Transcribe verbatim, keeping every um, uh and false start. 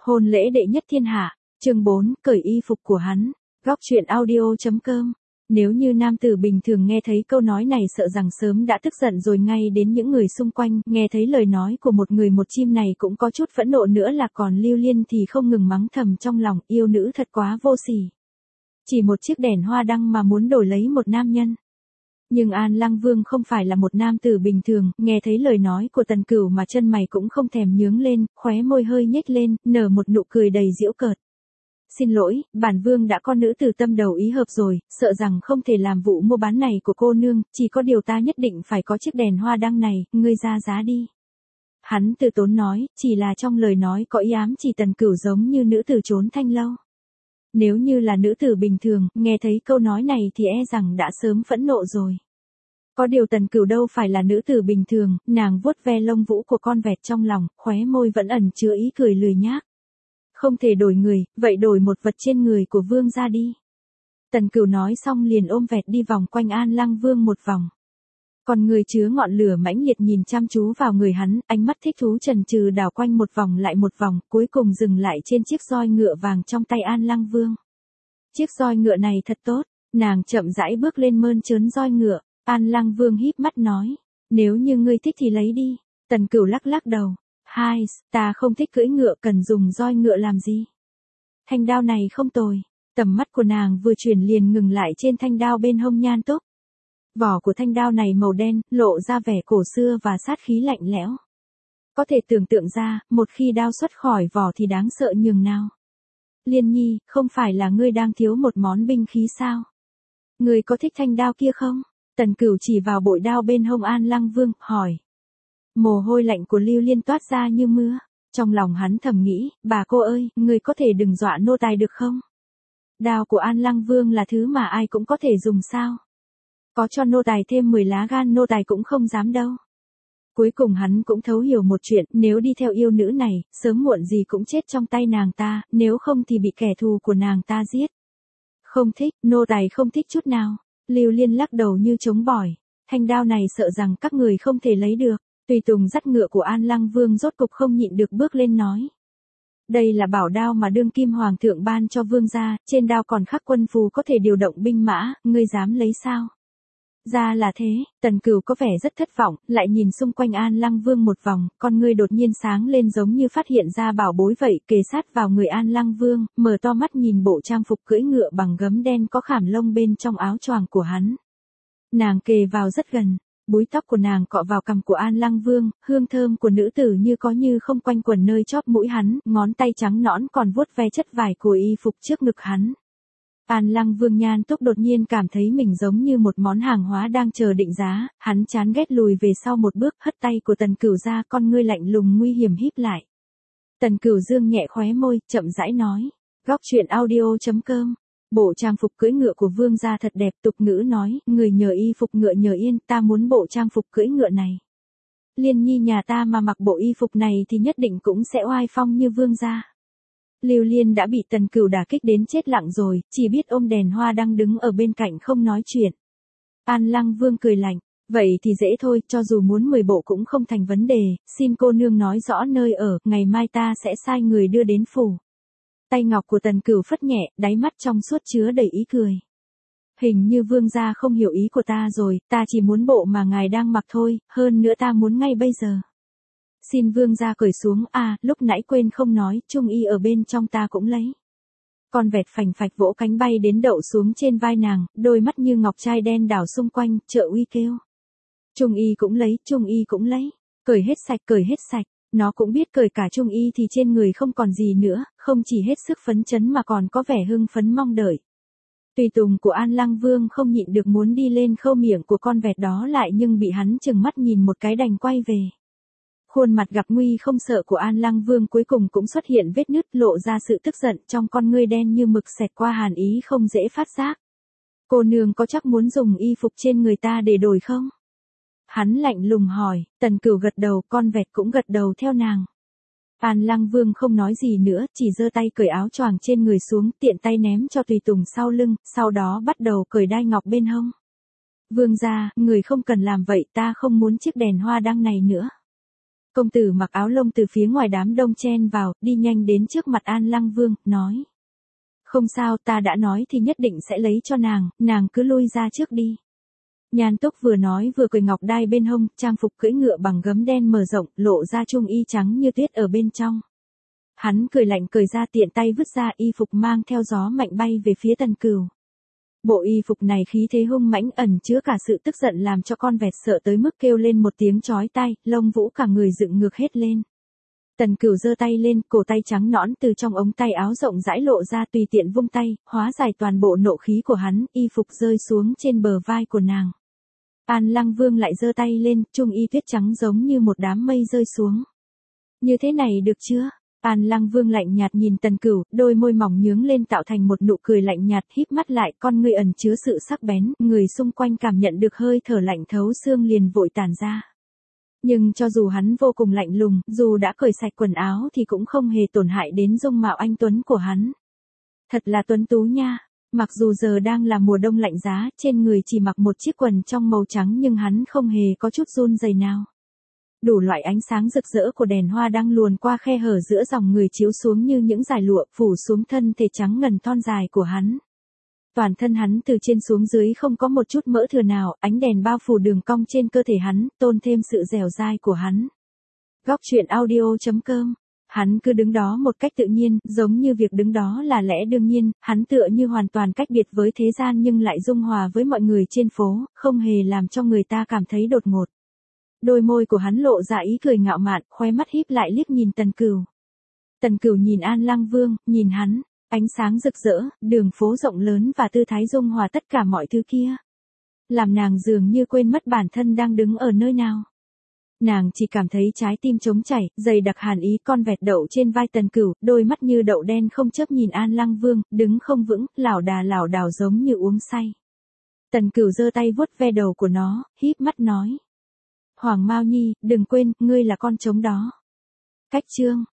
Hôn lễ đệ nhất thiên hạ, chương bốn, cởi y phục của hắn. Góc truyện audio chấm com. Nếu như nam tử bình thường nghe thấy câu nói này sợ rằng sớm đã tức giận rồi ngay đến những người xung quanh, nghe thấy lời nói của một người một chim này cũng có chút phẫn nộ nữa là còn Lưu Liên thì không ngừng mắng thầm trong lòng, yêu nữ thật quá vô sỉ. Chỉ một chiếc đèn hoa đăng mà muốn đổi lấy một nam nhân. Nhưng An Lăng Vương không phải là một nam tử bình thường, nghe thấy lời nói của Tần Cửu mà chân mày cũng không thèm nhướng lên, khóe môi hơi nhếch lên, nở một nụ cười đầy giễu cợt. Xin lỗi, bản vương đã có nữ tử tâm đầu ý hợp rồi, sợ rằng không thể làm vụ mua bán này của cô nương, chỉ có điều ta nhất định phải có chiếc đèn hoa đăng này, ngươi ra giá đi. Hắn từ tốn nói, chỉ là trong lời nói có ý ám chỉ Tần Cửu giống như nữ tử trốn thanh lâu. Nếu như là nữ tử bình thường, nghe thấy câu nói này thì e rằng đã sớm phẫn nộ rồi. Có điều Tần Cửu đâu phải là nữ tử bình thường, nàng vuốt ve lông vũ của con vẹt trong lòng, khóe môi vẫn ẩn chứa ý cười lười nhác. Không thể đổi người, vậy đổi một vật trên người của vương ra đi. Tần Cửu nói xong liền ôm vẹt đi vòng quanh An Lăng Vương một vòng. Còn người chứa ngọn lửa mãnh liệt nhìn chăm chú vào người hắn, ánh mắt thích thú chần chừ đảo quanh một vòng lại một vòng, cuối cùng dừng lại trên chiếc roi ngựa vàng trong tay An Lăng Vương. Chiếc roi ngựa này thật tốt, nàng chậm rãi bước lên mơn trớn roi ngựa, An Lăng Vương híp mắt nói, nếu như ngươi thích thì lấy đi. Tần Cửu lắc lắc đầu, hai, ta không thích cưỡi ngựa, cần dùng roi ngựa làm gì. Thanh đao này không tồi, tầm mắt của nàng vừa chuyển liền ngừng lại trên thanh đao bên hông Nhan Túc. Vỏ của thanh đao này màu đen, lộ ra vẻ cổ xưa và sát khí lạnh lẽo. Có thể tưởng tượng ra, một khi đao xuất khỏi vỏ thì đáng sợ nhường nào. Liên Nhi, không phải là ngươi đang thiếu một món binh khí sao? Ngươi có thích thanh đao kia không? Tần Cửu chỉ vào bội đao bên hông An Lăng Vương, hỏi. Mồ hôi lạnh của Lưu Liên toát ra như mưa. Trong lòng hắn thầm nghĩ, bà cô ơi, ngươi có thể đừng dọa nô tài được không? Đao của An Lăng Vương là thứ mà ai cũng có thể dùng sao? Có cho nô tài thêm mười lá gan nô tài cũng không dám đâu. Cuối cùng hắn cũng thấu hiểu một chuyện, nếu đi theo yêu nữ này, sớm muộn gì cũng chết trong tay nàng ta, nếu không thì bị kẻ thù của nàng ta giết. Không thích, nô tài không thích chút nào. Lưu Liên lắc đầu như chống bỏi, thanh đao này sợ rằng các người không thể lấy được. Tùy tùng dắt ngựa của An Lăng Vương rốt cục không nhịn được bước lên nói. Đây là bảo đao mà đương kim hoàng thượng ban cho vương gia, trên đao còn khắc quân phù có thể điều động binh mã, ngươi dám lấy sao? Ra là thế, Tần Cửu có vẻ rất thất vọng, lại nhìn xung quanh An Lăng Vương một vòng, con ngươi đột nhiên sáng lên giống như phát hiện ra bảo bối vậy, kề sát vào người An Lăng Vương, mở to mắt nhìn bộ trang phục cưỡi ngựa bằng gấm đen có khảm lông bên trong áo choàng của hắn. Nàng kề vào rất gần, búi tóc của nàng cọ vào cằm của An Lăng Vương, hương thơm của nữ tử như có như không quanh quẩn nơi chóp mũi hắn, ngón tay trắng nõn còn vuốt ve chất vải của y phục trước ngực hắn. An Lăng Vương Nhan Túc đột nhiên cảm thấy mình giống như một món hàng hóa đang chờ định giá, hắn chán ghét lùi về sau một bước, hất tay của Tần Cửu ra, con ngươi lạnh lùng nguy hiểm híp lại. Tần Cửu dương nhẹ khóe môi, chậm rãi nói, góc truyện audio chấm com. Bộ trang phục cưỡi ngựa của vương gia thật đẹp, tục ngữ nói, người nhờ y phục ngựa nhờ yên, ta muốn bộ trang phục cưỡi ngựa này. Liên Nhi nhà ta mà mặc bộ y phục này thì nhất định cũng sẽ oai phong như vương gia. Lưu Liên đã bị Tần Cửu đả kích đến chết lặng rồi, chỉ biết ôm đèn hoa đang đứng ở bên cạnh không nói chuyện. An Lăng Vương cười lạnh, vậy thì dễ thôi, cho dù muốn mười bộ cũng không thành vấn đề, xin cô nương nói rõ nơi ở, ngày mai ta sẽ sai người đưa đến phủ. Tay ngọc của Tần Cửu phất nhẹ, đáy mắt trong suốt chứa đầy ý cười. Hình như vương gia không hiểu ý của ta rồi, ta chỉ muốn bộ mà ngài đang mặc thôi, hơn nữa ta muốn ngay bây giờ. Xin vương gia cởi xuống, à, lúc nãy quên không nói, trung y ở bên trong ta cũng lấy. Con vẹt phành phạch vỗ cánh bay đến đậu xuống trên vai nàng, đôi mắt như ngọc trai đen đảo xung quanh, trợ uy kêu. Trung y cũng lấy, trung y cũng lấy, cởi hết sạch, cởi hết sạch. Nó cũng biết cởi cả trung y thì trên người không còn gì nữa, không chỉ hết sức phấn chấn mà còn có vẻ hưng phấn mong đợi. Tùy tùng của An Lăng Vương không nhịn được muốn đi lên khâu miệng của con vẹt đó lại nhưng bị hắn chừng mắt nhìn một cái đành quay về. Khuôn mặt gặp nguy không sợ của An Lăng Vương cuối cùng cũng xuất hiện vết nứt, lộ ra sự tức giận trong con ngươi đen như mực xẹt qua hàn ý không dễ phát giác. Cô nương có chắc muốn dùng y phục trên người ta để đổi không? Hắn lạnh lùng hỏi, Tần Cửu gật đầu, con vẹt cũng gật đầu theo nàng. An Lăng Vương không nói gì nữa, chỉ giơ tay cởi áo choàng trên người xuống, tiện tay ném cho tùy tùng sau lưng, sau đó bắt đầu cởi đai ngọc bên hông. Vương gia, người không cần làm vậy, ta không muốn chiếc đèn hoa đăng này nữa. Công tử mặc áo lông từ phía ngoài đám đông chen vào, đi nhanh đến trước mặt An Lăng Vương, nói. Không sao, ta đã nói thì nhất định sẽ lấy cho nàng, nàng cứ lui ra trước đi. Nhan Túc vừa nói vừa cười ngọc đai bên hông, trang phục cưỡi ngựa bằng gấm đen mở rộng, lộ ra trung y trắng như tuyết ở bên trong. Hắn cười lạnh cười ra tiện tay vứt ra y phục mang theo gió mạnh bay về phía Tần Cửu. Bộ y phục này khí thế hung mãnh ẩn chứa cả sự tức giận làm cho con vẹt sợ tới mức kêu lên một tiếng chói tai, lông vũ cả người dựng ngược hết lên. Tần Cửu giơ tay lên, cổ tay trắng nõn từ trong ống tay áo rộng rãi lộ ra tùy tiện vung tay, hóa giải toàn bộ nộ khí của hắn, y phục rơi xuống trên bờ vai của nàng. An Lăng Vương lại giơ tay lên, trung y tuyết trắng giống như một đám mây rơi xuống. Như thế này được chưa? An Lăng Vương lạnh nhạt nhìn Tần Cửu, đôi môi mỏng nhướng lên tạo thành một nụ cười lạnh nhạt, híp mắt lại, con ngươi ẩn chứa sự sắc bén, người xung quanh cảm nhận được hơi thở lạnh thấu xương liền vội tản ra. Nhưng cho dù hắn vô cùng lạnh lùng, dù đã cởi sạch quần áo thì cũng không hề tổn hại đến dung mạo anh tuấn của hắn. Thật là tuấn tú nha. Mặc dù giờ đang là mùa đông lạnh giá, trên người chỉ mặc một chiếc quần trong màu trắng nhưng hắn không hề có chút run rẩy nào. Đủ loại ánh sáng rực rỡ của đèn hoa đang luồn qua khe hở giữa dòng người chiếu xuống như những dải lụa phủ xuống thân thể trắng ngần thon dài của hắn. Toàn thân hắn từ trên xuống dưới không có một chút mỡ thừa nào, ánh đèn bao phủ đường cong trên cơ thể hắn, tôn thêm sự dẻo dai của hắn. Góc truyện audio chấm com. Hắn cứ đứng đó một cách tự nhiên, giống như việc đứng đó là lẽ đương nhiên, hắn tựa như hoàn toàn cách biệt với thế gian nhưng lại dung hòa với mọi người trên phố, không hề làm cho người ta cảm thấy đột ngột. Đôi môi của hắn lộ ra ý cười ngạo mạn, khóe mắt híp lại liếc nhìn Tần Cửu. Tần Cửu nhìn An Lăng Vương, nhìn hắn, ánh sáng rực rỡ, đường phố rộng lớn và tư thái dung hòa tất cả mọi thứ kia. Làm nàng dường như quên mất bản thân đang đứng ở nơi nào. Nàng chỉ cảm thấy trái tim trống chảy, dày đặc hàn ý, con vẹt đậu trên vai Tần Cửu, đôi mắt như đậu đen không chớp nhìn An Lăng Vương, đứng không vững, lảo đà lảo đảo giống như uống say. Tần Cửu giơ tay vuốt ve đầu của nó, híp mắt nói. Hoàng Mao Nhi, đừng quên, ngươi là con trống đó. Cách chương.